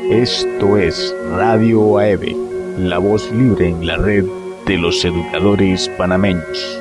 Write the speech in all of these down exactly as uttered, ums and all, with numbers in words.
Esto es Radio A E B, la voz libre en la red de los educadores panameños.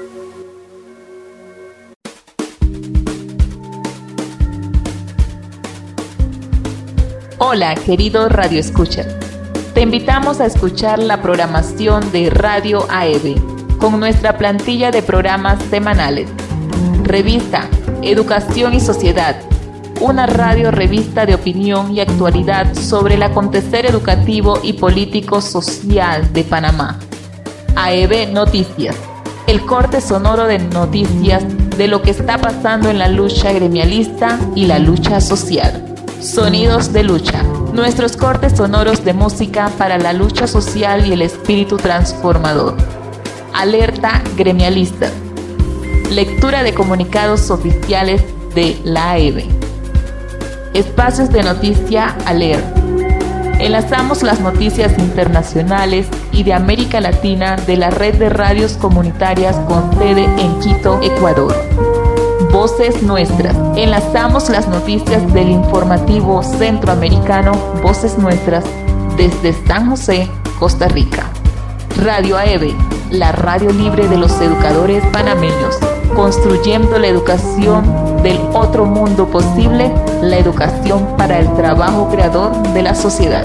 Hola, querido Radio Escucha. Te invitamos a escuchar la programación de Radio A E B con nuestra plantilla de programas semanales. Revista Educación y Sociedad, una radio revista de opinión y actualidad sobre el acontecer educativo y político social de Panamá. A E B Noticias, el corte sonoro de noticias de lo que está pasando en la lucha gremialista y la lucha social. Sonidos de lucha, nuestros cortes sonoros de música para la lucha social y el espíritu transformador. Alerta gremialista, lectura de comunicados oficiales de la A E B. Espacios de noticia a leer. Enlazamos las noticias internacionales y de América Latina de la red de radios comunitarias con sede en Quito, Ecuador. Voces Nuestras. Enlazamos las noticias del informativo centroamericano Voces Nuestras desde San José, Costa Rica. Radio A E B, la radio libre de los educadores panameños, construyendo la educación del otro mundo posible, la educación para el trabajo creador de la sociedad.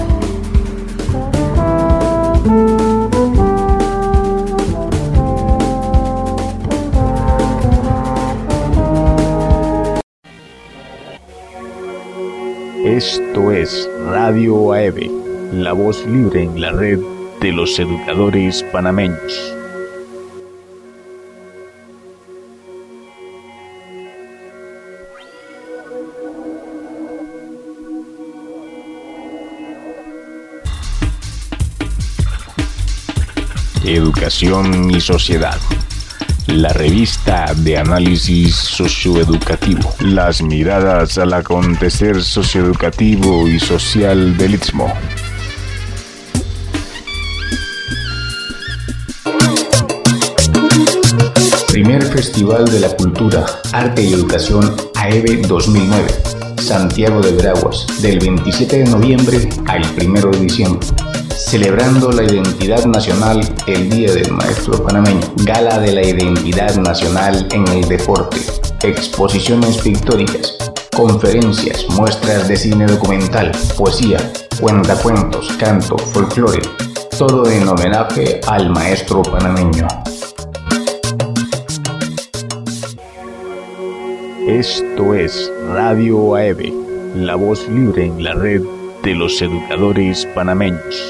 Esto es Radio A E B, la voz libre en la red de los educadores panameños. Educación y Sociedad, la revista de análisis socioeducativo, las miradas al acontecer socioeducativo y social del Istmo. Primer Festival de la Cultura, Arte y Educación A E B dos mil nueve, Santiago de Veraguas, del veintisiete de noviembre al primero de diciembre. Celebrando la identidad nacional, el Día del Maestro Panameño, Gala de la Identidad Nacional en el Deporte, exposiciones pictóricas, conferencias, muestras de cine documental, poesía, cuentacuentos, canto, folclore, todo en homenaje al maestro panameño. Esto es Radio A E B, la voz libre en la red de los educadores panameños.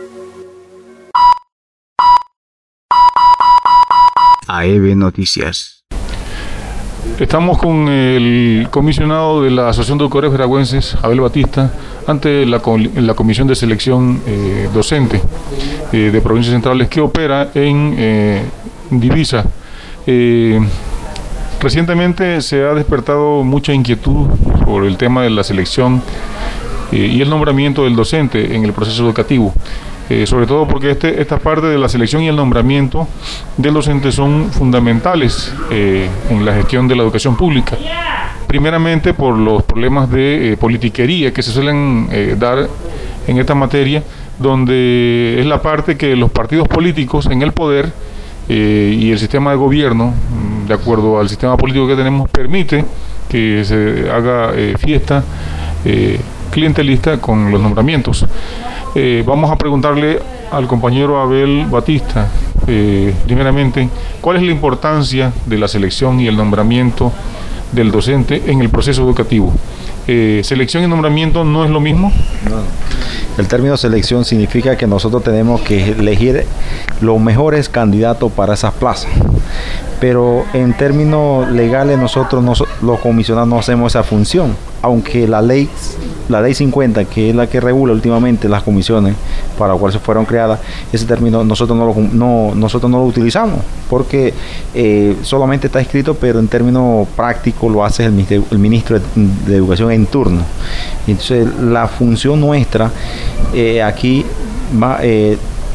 A E B Noticias. Estamos con el comisionado de la Asociación de Educadores Veragüenses, Abel Batista, ante la, la Comisión de Selección eh, Docente eh, de Provincias Centrales que opera en eh, Divisa. Eh, recientemente se ha despertado mucha inquietud por el tema de la selección eh, y el nombramiento del docente en el proceso educativo. Eh, sobre todo porque este, esta parte de la selección y el nombramiento del docente son fundamentales eh, en la gestión de la educación pública. Primeramente por los problemas de eh, politiquería que se suelen eh, dar en esta materia, donde es la parte que los partidos políticos en el poder eh, y el sistema de gobierno, de acuerdo al sistema político que tenemos, permite que se haga eh, fiesta eh, clientelista con los nombramientos. Eh, vamos a preguntarle al compañero Abel Batista, eh, primeramente, ¿cuál es la importancia de la selección y el nombramiento del docente en el proceso educativo? Eh, ¿Selección y nombramiento no es lo mismo? No. El término selección significa que nosotros tenemos que elegir los mejores candidatos para esas plazas. Pero en términos legales nosotros no, los comisionados no hacemos esa función, aunque la ley la ley cincuenta, que es la que regula últimamente las comisiones para las cuales se fueron creadas, ese término nosotros no lo, no, nosotros no lo utilizamos, porque eh, solamente está escrito, pero en términos prácticos lo hace el, el ministro de, de Educación en turno. Entonces la función nuestra eh, aquí va, eh,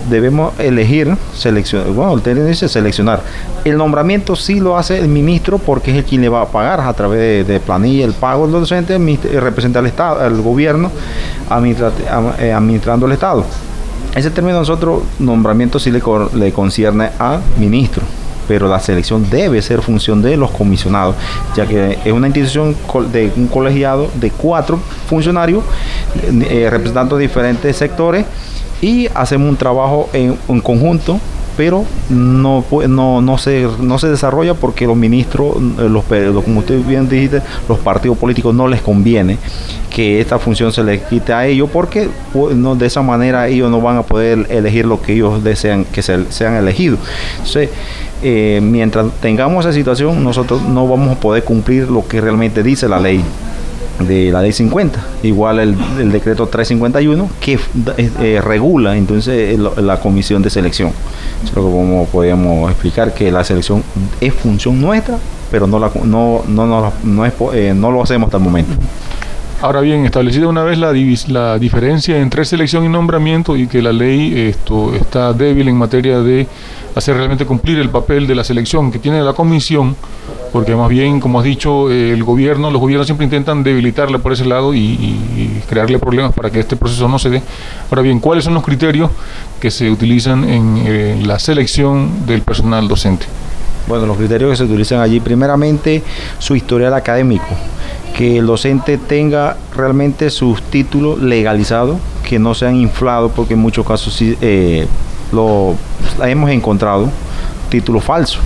debemos elegir, seleccionar, bueno, el término dice seleccionar. El nombramiento sí lo hace el ministro porque es el quien le va a pagar a través de, de planilla el pago del docente, representa al Estado, al gobierno, administra, administrando el Estado. Ese término nosotros, nombramiento sí le, le concierne al ministro, pero la selección debe ser función de los comisionados, ya que es una institución de un colegiado de cuatro funcionarios eh, representando diferentes sectores y hacemos un trabajo en, en conjunto, pero no, no, no, se, no se desarrolla porque los ministros, los, como usted bien dijiste, los partidos políticos no les conviene que esta función se les quite a ellos, porque no, de esa manera ellos no van a poder elegir lo que ellos desean que se, sean elegidos. Entonces, eh, mientras tengamos esa situación, nosotros no vamos a poder cumplir lo que realmente dice la ley de la ley cincuenta, igual el, el decreto trescientos cincuenta y uno que eh, regula entonces el, la comisión de selección. Eso es lo que como podemos explicar, que la selección es función nuestra, pero no la no no no, no, es, eh, no lo hacemos hasta el momento. Ahora bien, establecida una vez la, divis, la diferencia entre selección y nombramiento, y que la ley esto está débil en materia de hacer realmente cumplir el papel de la selección que tiene la comisión, porque más bien, como has dicho, eh, el gobierno, los gobiernos siempre intentan debilitarle por ese lado y, y, y crearle problemas para que este proceso no se dé. Ahora bien, ¿cuáles son los criterios que se utilizan en eh, la selección del personal docente? Bueno, los criterios que se utilizan allí, primeramente, su historial académico, que el docente tenga realmente sus títulos legalizados, que no sean inflados, porque en muchos casos sí, eh, lo hemos encontrado títulos falsos,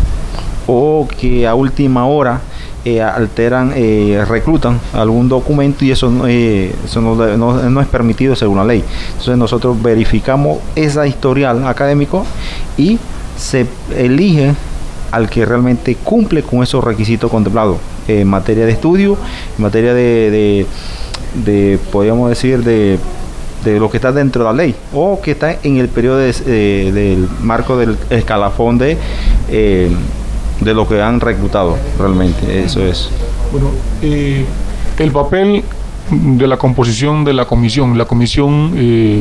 o que a última hora eh, alteran, eh, reclutan algún documento, y eso, eh, eso no, no, no es permitido según la ley. Entonces nosotros verificamos esa historial académico y se elige al que realmente cumple con esos requisitos contemplados en materia de estudio, en materia de, de, de podríamos decir, de, de lo que está dentro de la ley, o que está en el periodo de, eh, del marco del escalafón de, eh, de lo que han reclutado realmente. Eso es. Bueno, eh, el papel de la composición de la comisión. La comisión eh,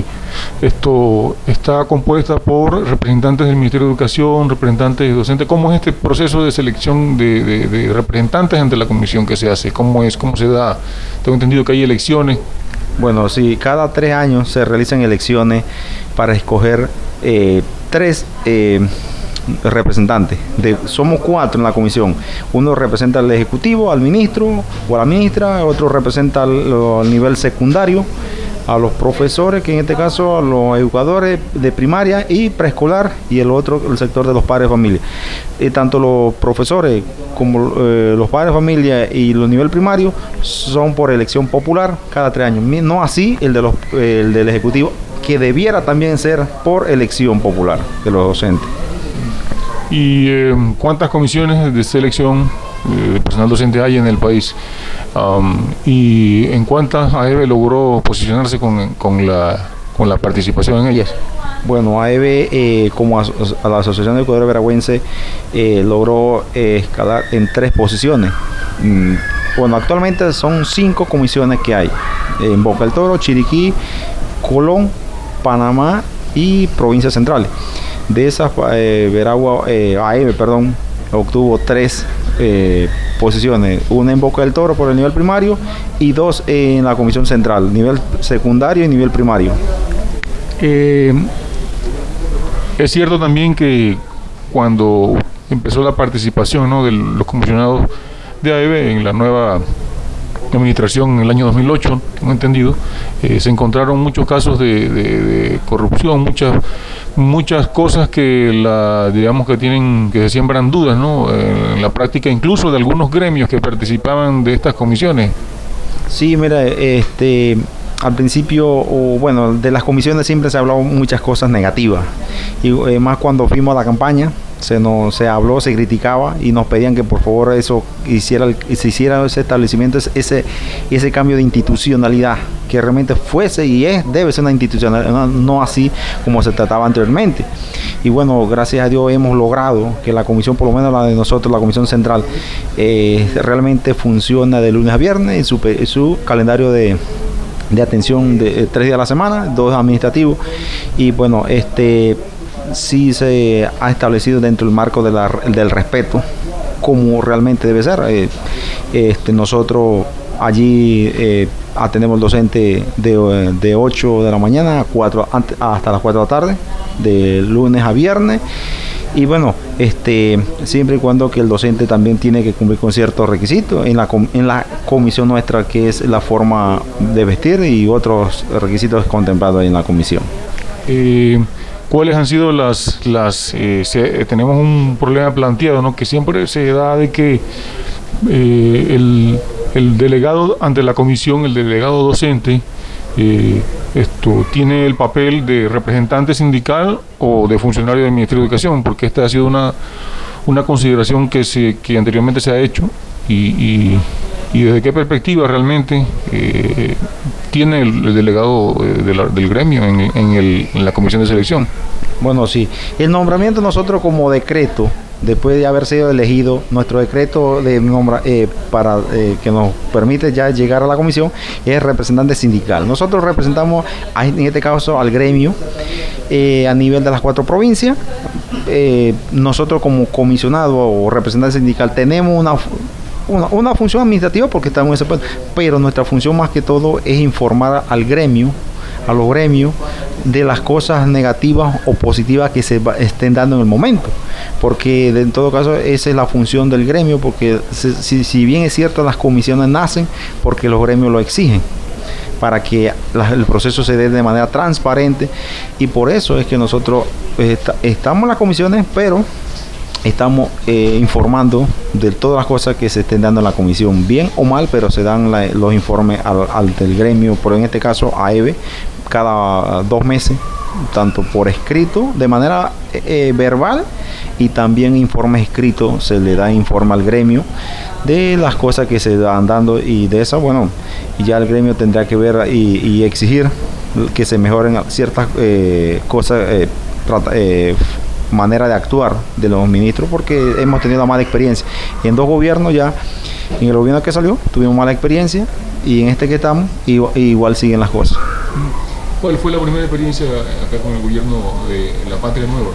esto está compuesta por representantes del Ministerio de Educación, representantes de docentes. ¿Cómo es este proceso de selección de, de, de representantes ante la comisión que se hace? ¿Cómo es? ¿Cómo se da? Tengo entendido que hay elecciones. Bueno, sí, cada tres años se realizan elecciones para escoger eh, tres eh, representantes. De, somos cuatro en la comisión. Uno representa al ejecutivo, al ministro o a la ministra, otro representa al, al nivel secundario, a los profesores, que en este caso a los educadores de primaria y preescolar, y el otro el sector de los padres de familia. Y tanto los profesores como eh, los padres de familia y los nivel primario son por elección popular cada tres años. No así el de los eh, el del ejecutivo, que debiera también ser por elección popular de los docentes. ¿Y eh, cuántas comisiones de selección eh, de personal docente hay en el país? Um, ¿Y en cuántas A E B logró posicionarse con, con, la, con la participación en ellas? Bueno, A E B, eh, como a, a la Asociación de Educadores Veragüenses, eh, logró eh, escalar en tres posiciones. Mm, bueno, actualmente son cinco comisiones que hay. En Boca del Toro, Chiriquí, Colón, Panamá y provincias centrales. De esas, eh, Veragua, eh, A E B, perdón, obtuvo tres eh, posiciones, una en Boca del Toro por el nivel primario y dos en la comisión central, nivel secundario y nivel primario. Eh, es cierto también que cuando empezó la participación, ¿no?, de los comisionados de A E B en la nueva administración en el año dos mil ocho, tengo entendido, eh, se encontraron muchos casos de, de, de corrupción, muchas muchas cosas que la digamos que tienen que se siembran dudas, ¿no?, en la práctica incluso de algunos gremios que participaban de estas comisiones. Sí, mira, este al principio, o bueno, de las comisiones siempre se ha hablado muchas cosas negativas, y eh, más cuando fuimos a la campaña se nos se habló, se criticaba y nos pedían que por favor eso hiciera se hiciera ese establecimiento, ese ese cambio de institucionalidad, que realmente fuese y es debe ser una institucionalidad, no, no así como se trataba anteriormente. Y bueno, gracias a Dios hemos logrado que la comisión, por lo menos la de nosotros, la comisión central, eh, realmente funciona de lunes a viernes en su, en su calendario de de atención de eh, tres días a la semana, dos administrativos, y bueno, este sí se ha establecido dentro del marco de la, del respeto, como realmente debe ser. Eh, este, nosotros allí eh, atendemos al docente de, de ocho de la mañana a cuatro, hasta las cuatro de la tarde, de lunes a viernes. Y bueno, este, siempre y cuando que el docente también tiene que cumplir con ciertos requisitos en la, en la comisión nuestra, que es la forma de vestir y otros requisitos contemplados en la comisión. Eh, ¿Cuáles han sido las... las eh, se, tenemos un problema planteado, ¿no?, que siempre se da de que eh, el, el delegado ante la comisión, el delegado docente, eh, esto tiene el papel de representante sindical o de funcionario del Ministerio de Educación, porque esta ha sido una, una consideración que, se, que anteriormente se ha hecho, y, y, y desde qué perspectiva realmente eh, tiene el, el delegado de la, del gremio en, en, el, en la comisión de selección. Bueno, sí, el nombramiento nosotros como decreto, después de haber sido elegido, nuestro decreto de nombra, eh, para eh, que nos permite ya llegar a la comisión es representante sindical. Nosotros representamos a, en este caso al gremio eh, a nivel de las cuatro provincias. Eh, nosotros como comisionado o representante sindical tenemos una Una, una función administrativa porque estamos en ese punto, pero nuestra función más que todo es informar al gremio, a los gremios, de las cosas negativas o positivas que se va, estén dando en el momento, porque de, en todo caso esa es la función del gremio, porque si, si bien es cierto, las comisiones nacen porque los gremios lo exigen, para que la, el proceso se dé de manera transparente, y por eso es que nosotros pues, está, estamos en las comisiones, pero estamos eh, informando de todas las cosas que se estén dando en la comisión, bien o mal, pero se dan la, los informes al, al del gremio, pero en este caso a E B E, cada dos meses, tanto por escrito, de manera eh, verbal, y también informes escritos, se le da informe al gremio de las cosas que se van dando, y de eso, bueno, ya el gremio tendrá que ver y, y exigir que se mejoren ciertas eh, cosas, eh, eh, manera de actuar de los ministros, porque hemos tenido una mala experiencia en dos gobiernos ya. En el gobierno que salió tuvimos mala experiencia, y en este que estamos igual siguen las cosas. ¿Cuál fue la primera experiencia acá con el gobierno de la Patria Nueva?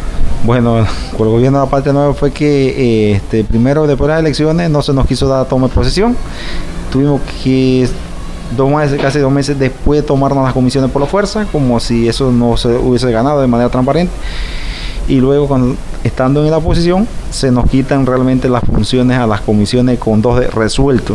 Bueno, con el gobierno de la Patria Nueva fue que eh, este, primero, después de las elecciones, no se nos quiso dar toma de posesión. Tuvimos que dos meses, casi dos meses después, tomarnos las comisiones por la fuerza, como si eso no se hubiese ganado de manera transparente. Y luego, cuando, estando en la oposición, se nos quitan realmente las funciones a las comisiones con dos de resueltos.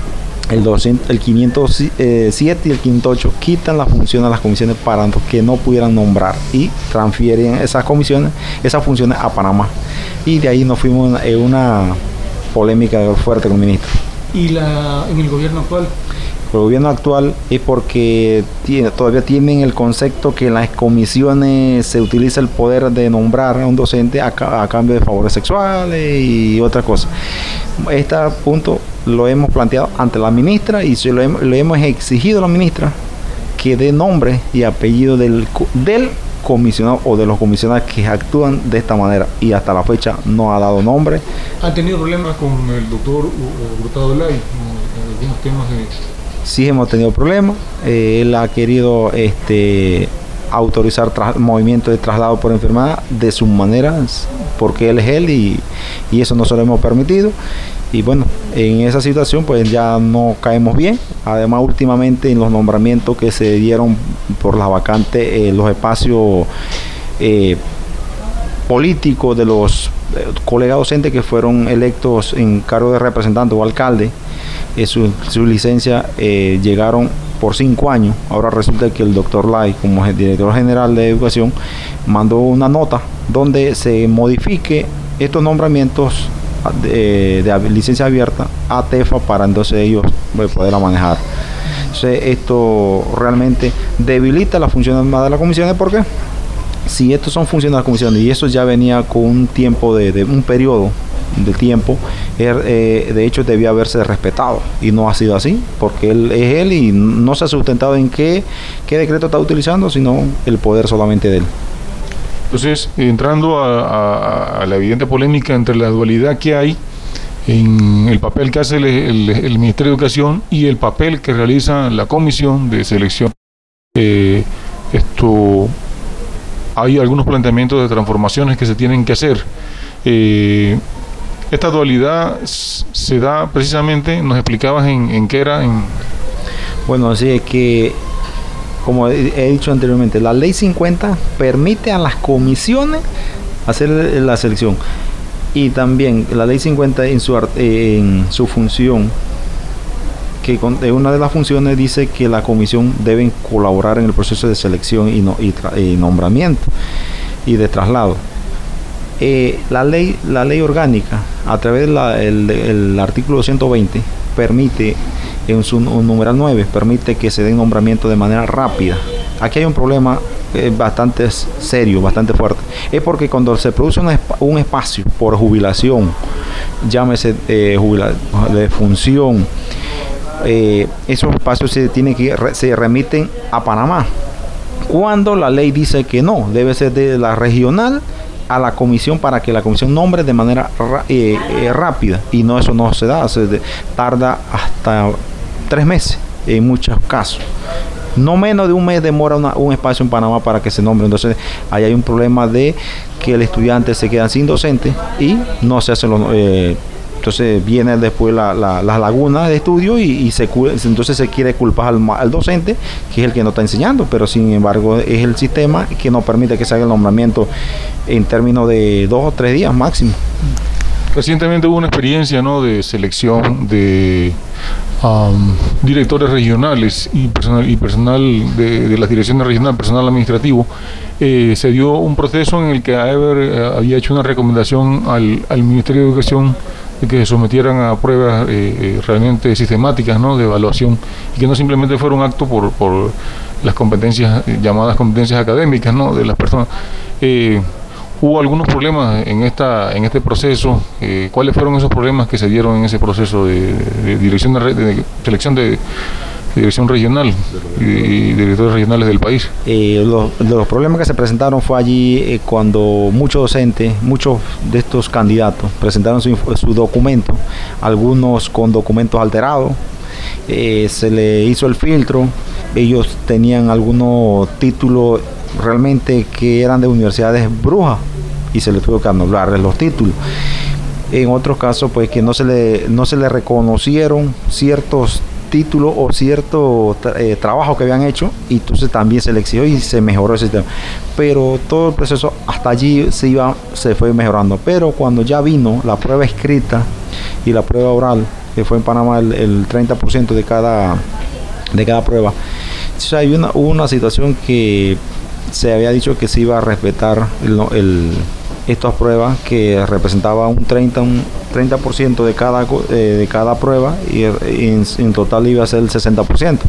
El, doscientos, el quinientos siete y el quinientos ocho quitan las funciones a las comisiones para que no pudieran nombrar, y transfieren esas comisiones, esas funciones a Panamá. Y de ahí nos fuimos en una polémica fuerte con el ministro. ¿Y la, en el gobierno actual? El gobierno actual es porque tiene, todavía tienen el concepto que en las comisiones se utiliza el poder de nombrar a un docente a, a cambio de favores sexuales y otras cosas. Este punto lo hemos planteado ante la ministra, y se lo hemos, le hemos exigido a la ministra que dé nombre y apellido del, del comisionado o de los comisionados que actúan de esta manera, y hasta la fecha no ha dado nombre. ¿Han tenido problemas con el doctor Hurtado Lay en algunos temas de...? Sí, hemos tenido problemas. Eh, él ha querido este, autorizar movimientos de traslado por enfermedad de sus maneras, porque él es él, y, y eso no se lo hemos permitido. Y bueno, en esa situación pues ya no caemos bien. Además, últimamente en los nombramientos que se dieron por las vacantes, eh, los espacios eh, políticos de los eh, colegas docentes que fueron electos en cargo de representante o alcalde, Eh, su, su licencia eh, llegaron por cinco años. Ahora resulta que el doctor Lai, como el director general de educación, mandó una nota donde se modifique estos nombramientos de, de licencia abierta a TEFA, para entonces ellos poderla manejar. Entonces, esto realmente debilita la función de las comisiones, porque si estos son funciones de las comisiones y eso ya venía con un tiempo de, de un periodo de tiempo, eh, de hecho debía haberse respetado, y no ha sido así, porque él es él y no se ha sustentado en qué, qué decreto está utilizando, sino el poder solamente de él. Entonces, entrando a, a, a la evidente polémica entre la dualidad que hay en el papel que hace el, el, el Ministerio de Educación y el papel que realiza la Comisión de Selección. Eh, esto, hay algunos planteamientos de transformaciones que se tienen que hacer. Eh, esta dualidad se da precisamente, nos explicabas en, en qué era. En... Bueno, sí, es que, como he dicho anteriormente, la ley cincuenta permite a las comisiones hacer la selección, y también la ley cincuenta en su, en su función, que con, en una de las funciones dice que la comisión debe colaborar en el proceso de selección y, no, y, tra, y nombramiento y de traslado. Eh, la ley la ley orgánica, a través del el artículo ciento veinte, permite, en su numeral nueve, permite que se den nombramiento de manera rápida. Aquí hay un problema eh, bastante serio, bastante fuerte. Es porque cuando se produce un, un espacio por jubilación, llámese eh, jubila, de función, eh, esos espacios se tienen que se remiten a Panamá. Cuando la ley dice que no, debe ser de la regional a la comisión, para que la comisión nombre de manera eh, eh, rápida, y no, eso no se da, se de, tarda hasta tres meses en muchos casos. No menos de un mes demora una, un espacio en Panamá para que se nombre. Entonces ahí hay un problema de que el estudiante se queda sin docente y no se hace los eh, entonces viene después la, la, la laguna de estudio, y, y se entonces se quiere culpar al, al docente, que es el que no está enseñando, pero sin embargo es el sistema que no permite que se haga el nombramiento en términos de dos o tres días máximo. Recientemente hubo una experiencia, ¿no?, de selección de um, directores regionales y personal, y personal de, de las direcciones regionales, personal administrativo. Eh, se dio un proceso en el que A E B E R eh, había hecho una recomendación al, al Ministerio de Educación de que se sometieran a pruebas eh, eh, realmente sistemáticas, ¿no?, de evaluación, y que no simplemente fuera un acto por, por las competencias, eh, llamadas competencias académicas, ¿no?, de las personas. Eh, hubo algunos problemas en esta en este proceso. Eh, ¿Cuáles fueron esos problemas que se dieron en ese proceso de, de, de dirección de, de selección de, de dirección regional y, y directores regionales del país? Eh, los, los problemas que se presentaron fue allí eh, cuando muchos docentes, muchos de estos candidatos presentaron su, su documento, algunos con documentos alterados. Eh, se le hizo el filtro, ellos tenían algunos títulos realmente que eran de universidades brujas y se les tuvo que anularles los títulos. En otros casos, pues que no se le no se le reconocieron ciertos títulos o ciertos eh, trabajos que habían hecho, y entonces también se le exigió y se mejoró el sistema. Pero todo el proceso hasta allí se iba se fue mejorando. Pero cuando ya vino la prueba escrita y la prueba oral, que fue en Panamá el, el treinta por ciento de cada de cada prueba, entonces hay una hubo una situación que se había dicho que se iba a respetar el, el, estas pruebas, que representaba un treinta por ciento de cada, eh, de cada prueba, y en, en total iba a ser el sesenta por ciento.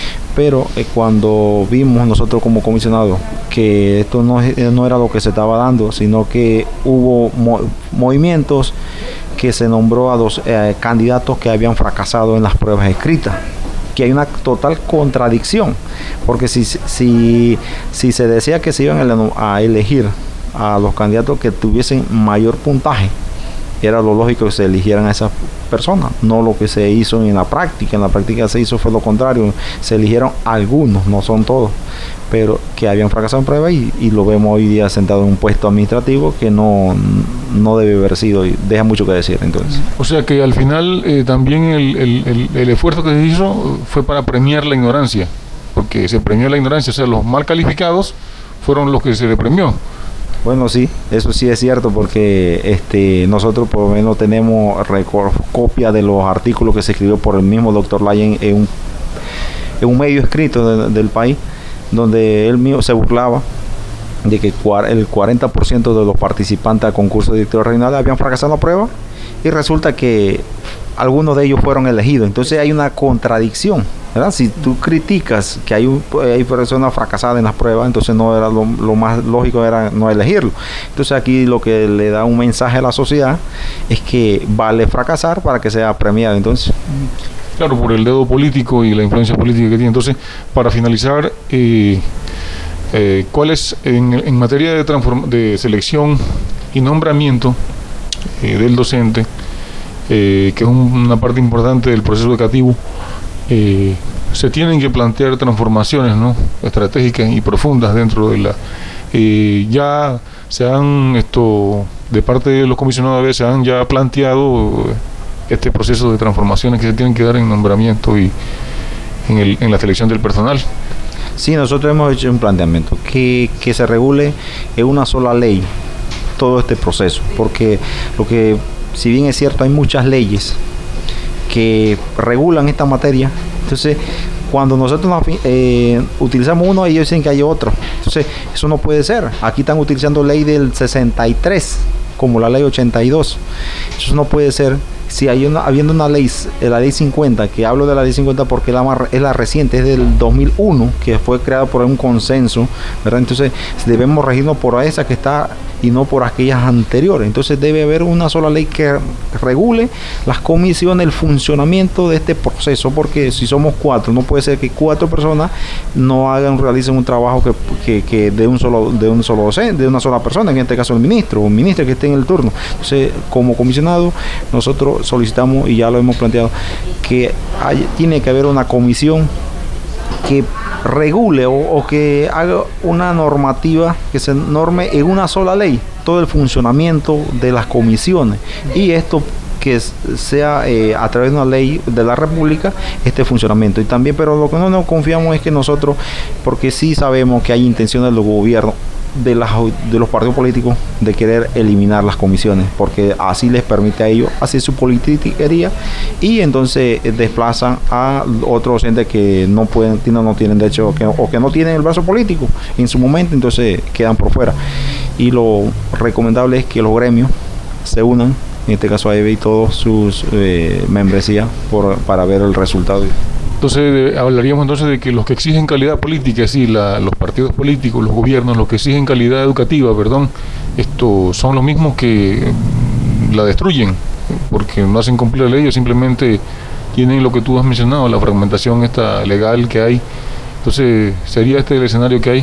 Pero eh, cuando vimos nosotros como comisionados que esto no, no era lo que se estaba dando, sino que hubo mo movimientos que se nombró a dos eh, candidatos que habían fracasado en las pruebas escritas, que hay una total contradicción, porque si, si, si se decía que se iban a elegir a los candidatos que tuviesen mayor puntaje, era lo lógico que se eligieran a esas personas, no lo que se hizo en la práctica. En la práctica se hizo fue lo contrario, se eligieron algunos, no son todos, pero que habían fracasado en prueba, y, y lo vemos hoy día sentado en un puesto administrativo que no, no debe haber sido, y deja mucho que decir. Entonces, o sea que al final eh, también el, el, el, el esfuerzo que se hizo fue para premiar la ignorancia, porque se premió la ignorancia, o sea, los mal calificados fueron los que se le premió. Bueno, sí, eso sí es cierto, porque este nosotros por lo menos tenemos copia de los artículos que se escribió por el mismo doctor Layen en un, en un medio escrito de, del país, donde él mismo se burlaba de que el cuarenta por ciento de los participantes al concurso de director regional habían fracasado en la prueba, y resulta que algunos de ellos fueron elegidos. Entonces hay una contradicción, ¿verdad? Si tú criticas que hay, un, hay personas fracasadas en las pruebas, entonces no era lo, lo más lógico era no elegirlo. Entonces aquí lo que le da un mensaje a la sociedad es que vale fracasar para que sea premiado. Entonces, claro, por el dedo político y la influencia política que tiene. Entonces, para finalizar, eh, eh, ¿cuál es en, en materia de, de selección y nombramiento eh, del docente? eh, que es un, una parte importante del proceso educativo, eh, se tienen que plantear transformaciones, ¿no?, estratégicas y profundas dentro de la... Eh, ya se han, esto, de parte de los comisionados, a veces se han ya planteado este proceso de transformaciones que se tienen que dar en nombramiento y en, el, en la selección del personal. Sí, nosotros hemos hecho un planteamiento que, que se regule en una sola ley todo este proceso, porque lo que, si bien es cierto, hay muchas leyes que regulan esta materia, entonces cuando nosotros eh, utilizamos uno, ellos dicen que hay otro, entonces eso no puede ser. Aquí están utilizando ley del sesenta y tres como la ley ochenta y dos, eso no puede ser. Si hay una, habiendo una ley, la ley cincuenta, que hablo de la ley cincuenta porque es la, más, es la reciente, es del dos mil uno, que fue creada por un consenso, ¿verdad? Entonces debemos regirnos por esa que está y no por aquellas anteriores. Entonces debe haber una sola ley que regule las comisiones, el funcionamiento de este proceso, porque si somos cuatro, no puede ser que cuatro personas no hagan, realicen un trabajo que, que, que de un solo de un solo docente, de una sola persona, en este caso el ministro o ministra que esté en el turno. Entonces, como comisionado, nosotros solicitamos, y ya lo hemos planteado, que hay, tiene que haber una comisión que regule o, o que haga una normativa que se norme en una sola ley todo el funcionamiento de las comisiones, y esto que sea eh, a través de una ley de la República este funcionamiento. Y también, pero lo que no nos confiamos es que nosotros, porque sí sabemos que hay intenciones del gobierno, de, las, de los partidos políticos, de querer eliminar las comisiones, porque así les permite a ellos hacer su politiquería, y entonces desplazan a otros docentes que no pueden, no, no tienen derecho, que, o que no tienen el brazo político en su momento, entonces quedan por fuera. Y lo recomendable es que los gremios se unan, en este caso A E B y todos sus eh, membresías, por, para ver el resultado. Entonces de, hablaríamos entonces de que los que exigen calidad política, sí, la, los partidos políticos, los gobiernos, los que exigen calidad educativa, perdón, esto son los mismos que la destruyen, porque no hacen cumplir la ley, ellos simplemente tienen lo que tú has mencionado, la fragmentación esta legal que hay. Entonces, ¿sería este el escenario que hay?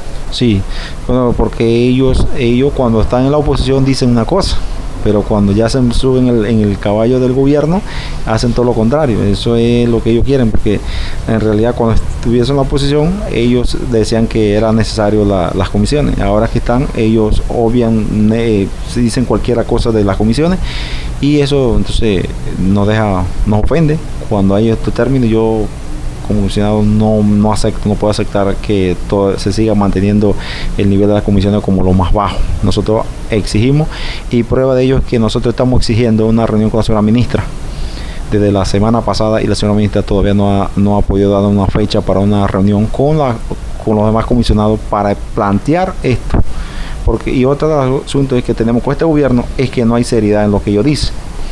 Sí, bueno, porque ellos, ellos cuando están en la oposición dicen una cosa, pero cuando ya se suben el, en el caballo del gobierno hacen todo lo contrario. Eso es lo que ellos quieren, porque en realidad cuando estuviesen en la oposición ellos decían que era necesario la, las comisiones. Ahora que están, ellos obvian, eh, dicen cualquier cosa de las comisiones, y eso entonces nos deja, nos ofende. Cuando hay estos términos, yo como comisionado no, no acepto, no puedo aceptar que todo se siga manteniendo el nivel de las comisiones como lo más bajo. Nosotros exigimos, y prueba de ello es que nosotros estamos exigiendo una reunión con la señora ministra desde la semana pasada, y la señora ministra todavía no ha, no ha podido dar una fecha para una reunión con, la, con los demás comisionados para plantear esto. Porque, y otro de los asuntos es que tenemos con este gobierno es que no hay seriedad en lo que ellos dicen.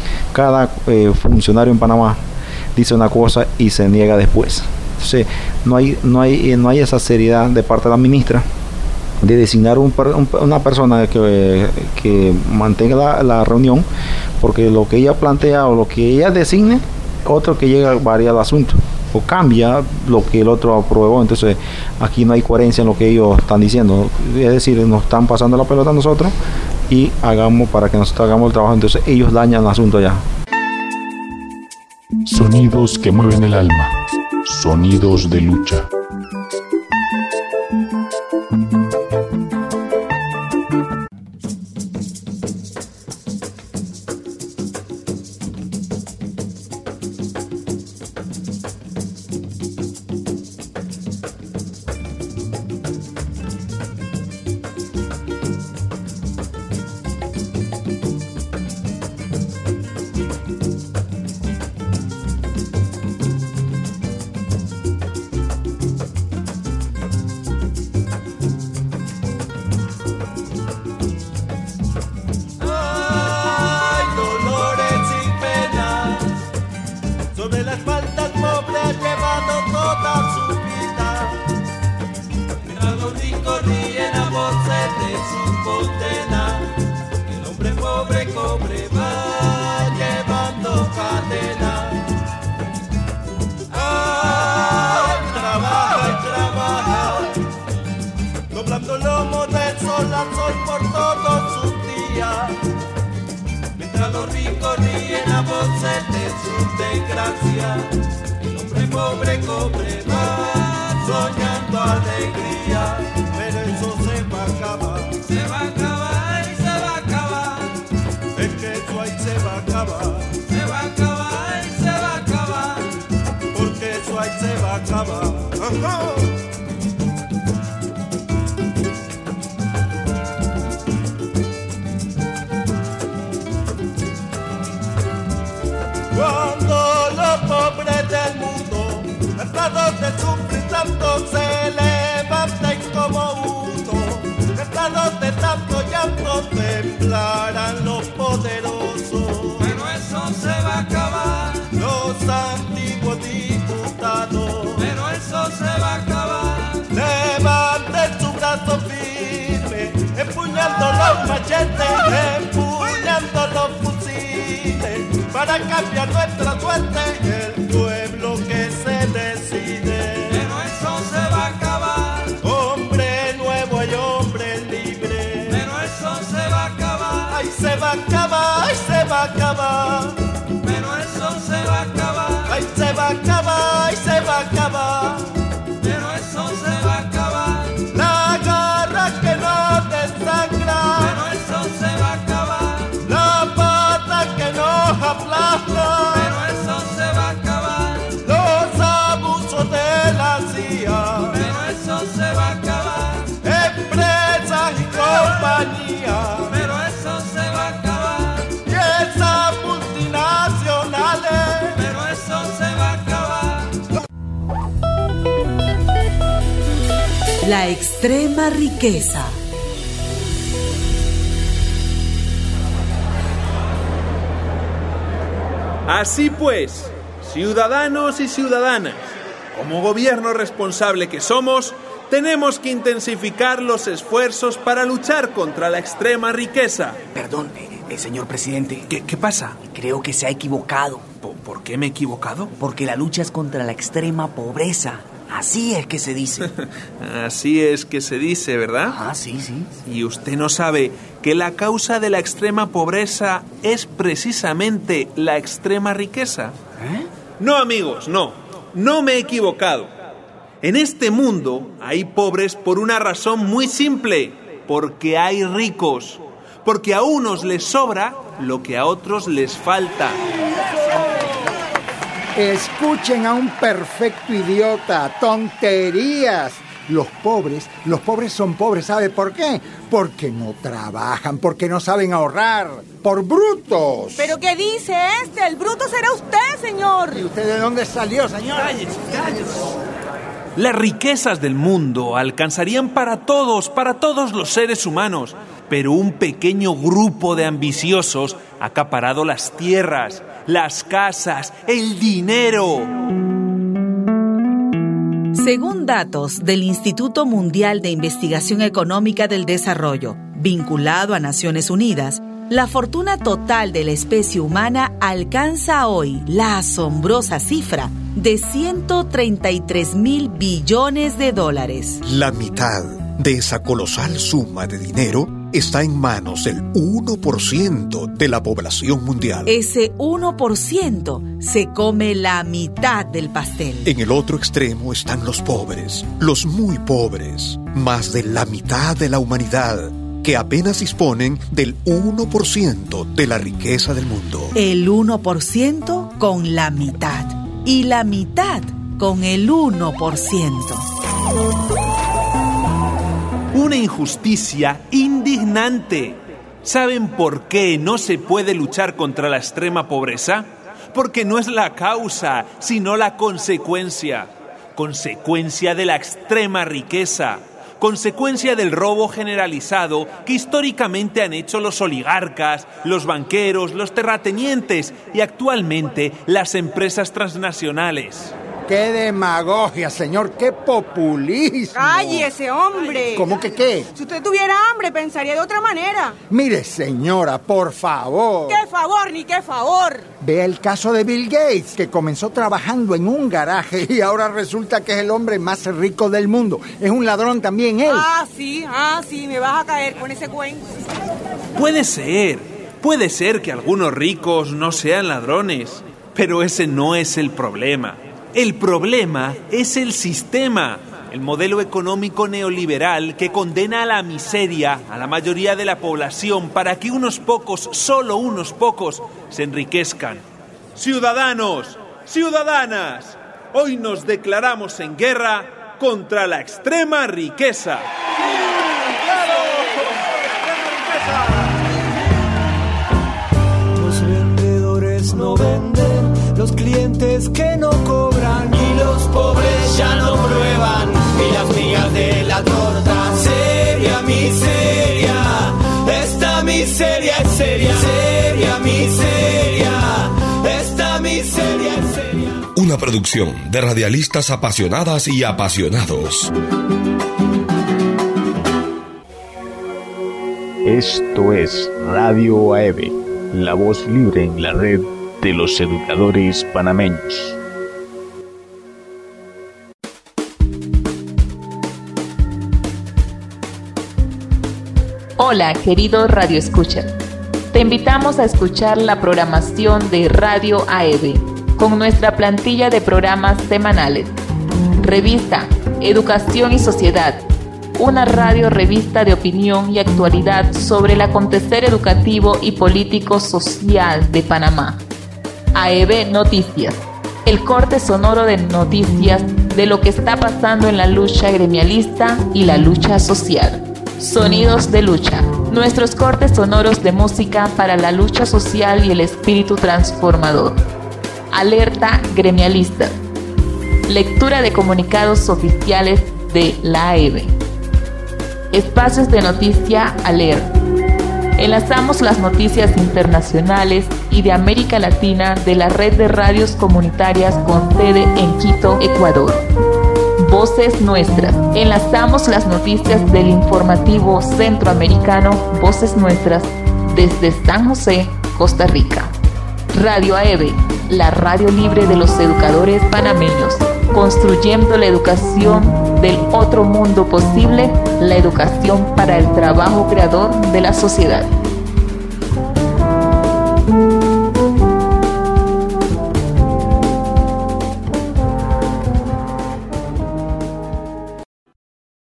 Cada eh, funcionario en Panamá dice una cosa y se niega después. Entonces no hay no hay no hay esa seriedad de parte de la ministra de designar un, un, una persona que, que mantenga la, la reunión, porque lo que ella plantea o lo que ella designe, otro que llega a variar el asunto o cambia lo que el otro aprobó. Entonces aquí no hay coherencia en lo que ellos están diciendo, es decir, nos están pasando la pelota a nosotros y hagamos para que nosotros hagamos el trabajo, entonces ellos dañan el asunto ya. Sonidos que mueven el alma. Sonidos de lucha. desgracia. El hombre pobre cobre más, soñando alegría, pero eso se va a acabar. Se va a acabar, se va a acabar. Es que eso ahí se va a acabar. Se va a acabar, se va a acabar. Porque eso ahí se va a acabar. ¡Ajá! Cuando los pobres del mundo, cansados de sufrir tanto, se levanten como uno, cansados de tanto llanto, temblarán los poderosos. Pero eso se va a acabar. Los antiguos diputados. Pero eso se va a acabar. Levanten su brazo firme, empuñando los machetes, empuñando los fusiles, para cambiar nuestra suerte, el pueblo que se decide. Pero eso se va a acabar. Hombre nuevo y hombre libre. Pero eso se va a acabar. Ay, se va a acabar, ay, se va a acabar. Pero eso se va a acabar. Ay, se va a acabar, ay, se va a acabar. Pero eso se va a acabar. La garra que no desangra. Pero eso se va a acabar. La pata que nos aplasta. Pero eso se va a acabar. Los abusos de la C I A. Pero eso se va a acabar. Empresas y compañías. Pero eso se va a acabar. Y esas multinacionales. Pero eso se va a acabar. La extrema riqueza. Así pues, ciudadanos y ciudadanas, como gobierno responsable que somos, tenemos que intensificar los esfuerzos para luchar contra la extrema riqueza. Perdón, eh, eh, señor presidente. ¿Qué, qué pasa? Creo que se ha equivocado. ¿Por, ¿Por qué me he equivocado? Porque la lucha es contra la extrema pobreza. Así es que se dice. Así es que se dice, ¿verdad? Ah, sí, sí. ¿Y usted no sabe que la causa de la extrema pobreza es precisamente la extrema riqueza? ¿Eh? No, amigos, no. No me he equivocado. En este mundo hay pobres por una razón muy simple. Porque hay ricos. Porque a unos les sobra lo que a otros les falta. Escuchen a un perfecto idiota, tonterías. Los pobres, los pobres son pobres, ¿sabe por qué? Porque no trabajan, porque no saben ahorrar, por brutos. ¿Pero qué dice este? El bruto será usted, señor. ¿Y usted de dónde salió, señor? Cállese, cállese. Las riquezas del mundo alcanzarían para todos, para todos los seres humanos, pero un pequeño grupo de ambiciosos ha acaparado las tierras, las casas, el dinero. Según datos del Instituto Mundial de Investigación Económica del Desarrollo, vinculado a Naciones Unidas, la fortuna total de la especie humana alcanza hoy la asombrosa cifra de ciento treinta y tres mil billones de dólares. La mitad de esa colosal suma de dinero está en manos del uno por ciento de la población mundial. Ese uno por ciento se come la mitad del pastel. En el otro extremo están los pobres, los muy pobres, más de la mitad de la humanidad, que apenas disponen del uno por ciento de la riqueza del mundo. El uno por ciento con la mitad y la mitad con el uno por ciento. Una injusticia indignante. ¿Saben por qué no se puede luchar contra la extrema pobreza? Porque no es la causa, sino la consecuencia. Consecuencia de la extrema riqueza. Consecuencia del robo generalizado que históricamente han hecho los oligarcas, los banqueros, los terratenientes y actualmente las empresas transnacionales. ¡Qué demagogia, señor! ¡Qué populismo! ¡Cállese, hombre! ¿Cómo que qué? Si usted tuviera hambre, pensaría de otra manera. Mire, señora, por favor. ¡Qué favor, ni qué favor! Vea el caso de Bill Gates, que comenzó trabajando en un garaje y ahora resulta que es el hombre más rico del mundo. Es un ladrón también él. Ah, sí, ah, sí, me vas a caer con ese cuento. Puede ser, puede ser que algunos ricos no sean ladrones. Pero ese no es el problema. El problema es el sistema, el modelo económico neoliberal que condena a la miseria a la mayoría de la población para que unos pocos, solo unos pocos, se enriquezcan. Ciudadanos, ciudadanas, hoy nos declaramos en guerra contra la extrema riqueza. Los vendedores no venden, los clientes que no cobran y los pobres ya no prueban y las migas de la torta. Seria miseria, esta miseria es seria. Seria miseria, esta miseria es seria. Una producción de radialistas apasionadas y apasionados. Esto es Radio A E B, la voz libre en la red de los educadores panameños. Hola, querido Radio Escucha. Te invitamos a escuchar la programación de Radio A E B con nuestra plantilla de programas semanales. Revista Educación y Sociedad, una radio revista de opinión y actualidad sobre el acontecer educativo y político social de Panamá. A E B Noticias, el corte sonoro de noticias de lo que está pasando en la lucha gremialista y la lucha social. Sonidos de lucha, nuestros cortes sonoros de música para la lucha social y el espíritu transformador. Alerta gremialista, lectura de comunicados oficiales de la A E B. Espacios de noticia Alert. Enlazamos las noticias internacionales y de América Latina de la red de radios comunitarias con sede en Quito, Ecuador. Voces Nuestras. Enlazamos las noticias del informativo centroamericano Voces Nuestras desde San José, Costa Rica. Radio A E B, la radio libre de los educadores panameños, construyendo la educación del otro mundo posible, la educación para el trabajo creador de la sociedad.